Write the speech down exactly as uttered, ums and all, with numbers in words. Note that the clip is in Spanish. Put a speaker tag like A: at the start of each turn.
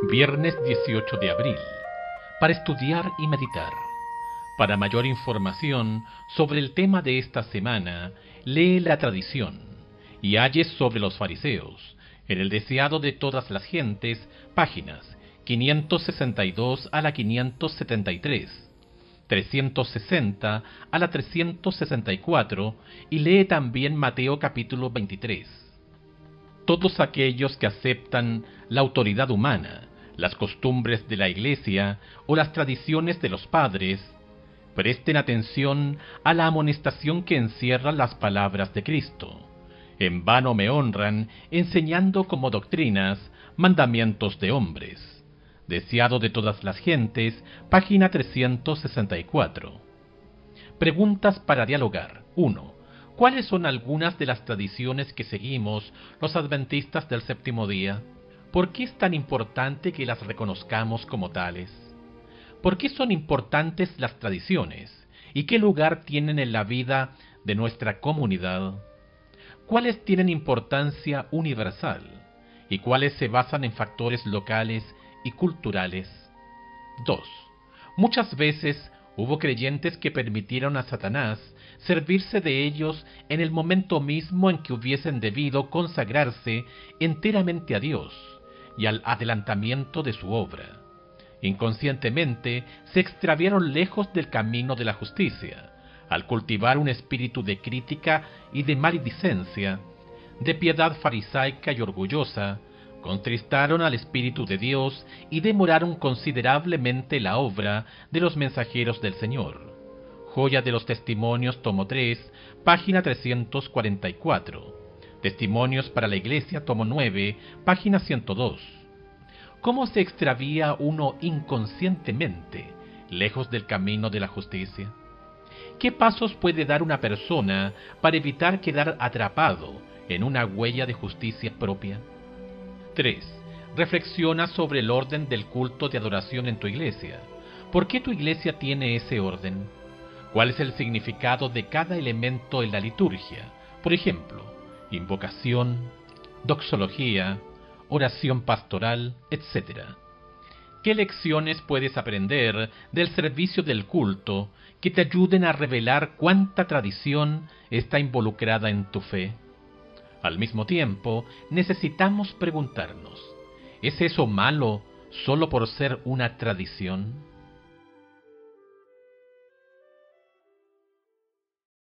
A: Viernes dieciocho de abril, para estudiar y meditar. Para mayor información sobre el tema de esta semana, lee la tradición y halles sobre los fariseos, en el deseado de todas las gentes, páginas quinientos sesenta y dos a la quinientos setenta y tres, trescientos sesenta a la trescientos sesenta y cuatro, y lee también Mateo capítulo veintitrés. Todos aquellos que aceptan la autoridad humana, las costumbres de la Iglesia o las tradiciones de los padres, presten atención a la amonestación que encierran las palabras de Cristo. En vano me honran, enseñando como doctrinas mandamientos de hombres. Deseado de todas las gentes, página trescientos sesenta y cuatro. Preguntas para dialogar. uno. ¿Cuáles son algunas de las tradiciones que seguimos los adventistas del séptimo día? ¿Por qué es tan importante que las reconozcamos como tales? ¿Por qué son importantes las tradiciones? ¿Y qué lugar tienen en la vida de nuestra comunidad? ¿Cuáles tienen importancia universal? ¿Y cuáles se basan en factores locales y culturales? dos. Muchas veces hubo creyentes que permitieron a Satanás servirse de ellos en el momento mismo en que hubiesen debido consagrarse enteramente a Dios y al adelantamiento de su obra. Inconscientemente se extraviaron lejos del camino de la justicia, al cultivar un espíritu de crítica y de maledicencia, de piedad farisaica y orgullosa, contristaron al Espíritu de Dios y demoraron considerablemente la obra de los mensajeros del Señor. Joya de los Testimonios, tomo tres, página trescientos cuarenta y cuatro. Testimonios para la Iglesia, tomo nueve, página ciento dos. ¿Cómo se extravía uno inconscientemente, lejos del camino de la justicia? ¿Qué pasos puede dar una persona para evitar quedar atrapado en una huella de justicia propia? tres. Reflexiona sobre el orden del culto de adoración en tu iglesia. ¿Por qué tu iglesia tiene ese orden? ¿Cuál es el significado de cada elemento en la liturgia? Por ejemplo, invocación, doxología, oración pastoral, etcétera. ¿Qué lecciones puedes aprender del servicio del culto que te ayuden a revelar cuánta tradición está involucrada en tu fe? Al mismo tiempo, necesitamos preguntarnos, ¿es eso malo solo por ser una tradición?